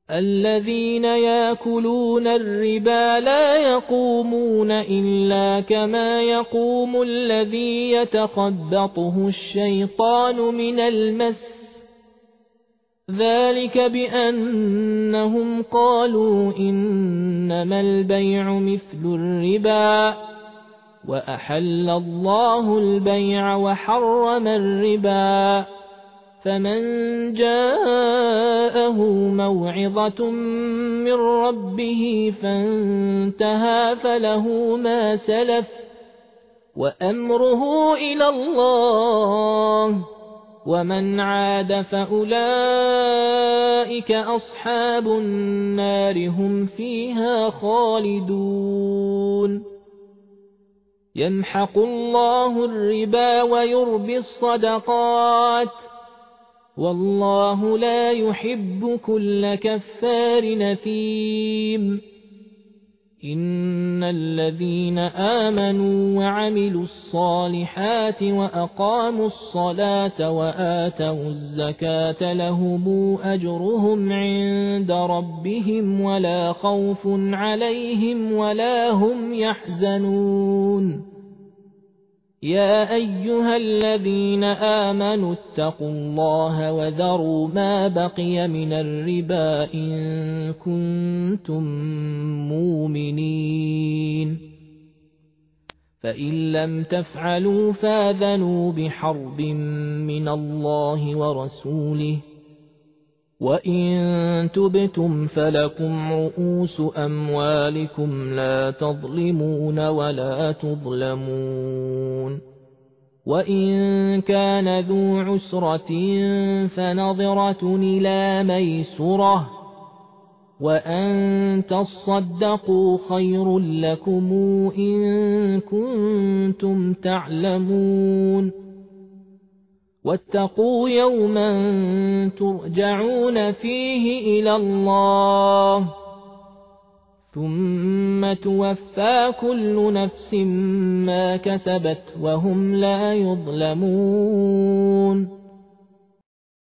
الذين يأكلون الربا لا يقومون إلا كما يقوم الذي يتخبطه الشيطان من المس ذلك بأنهم قالوا إنما البيع مثل الربا وأحل الله البيع وحرم الربا فمن جاءه موعظة من ربه فانتهى فله ما سلف وأمره إلى الله ومن عاد فأولئك أصحاب النار هم فيها خالدون يمحق الله الربا ويربي الصدقات والله لا يحب كل كفار نثيم إن الذين آمنوا وعملوا الصالحات وأقاموا الصلاة وآتوا الزكاة لهم أجرهم عند ربهم ولا خوف عليهم ولا هم يحزنون يا أيها الذين آمنوا اتقوا الله وذروا ما بقي من الربا إن كنتم مؤمنين فإن لم تفعلوا فاذنوا بحرب من الله ورسوله وإن تبتم فلكم رؤوس أموالكم لا تظلمون ولا تظلمون وإن كان ذو عسرة فنظرة إلى ميسرة وأن تصدقوا خير لكم إن كنتم تعلمون واتقوا يوما ترجعون فيه إلى الله ثم توفى كل نفس ما كسبت وهم لا يظلمون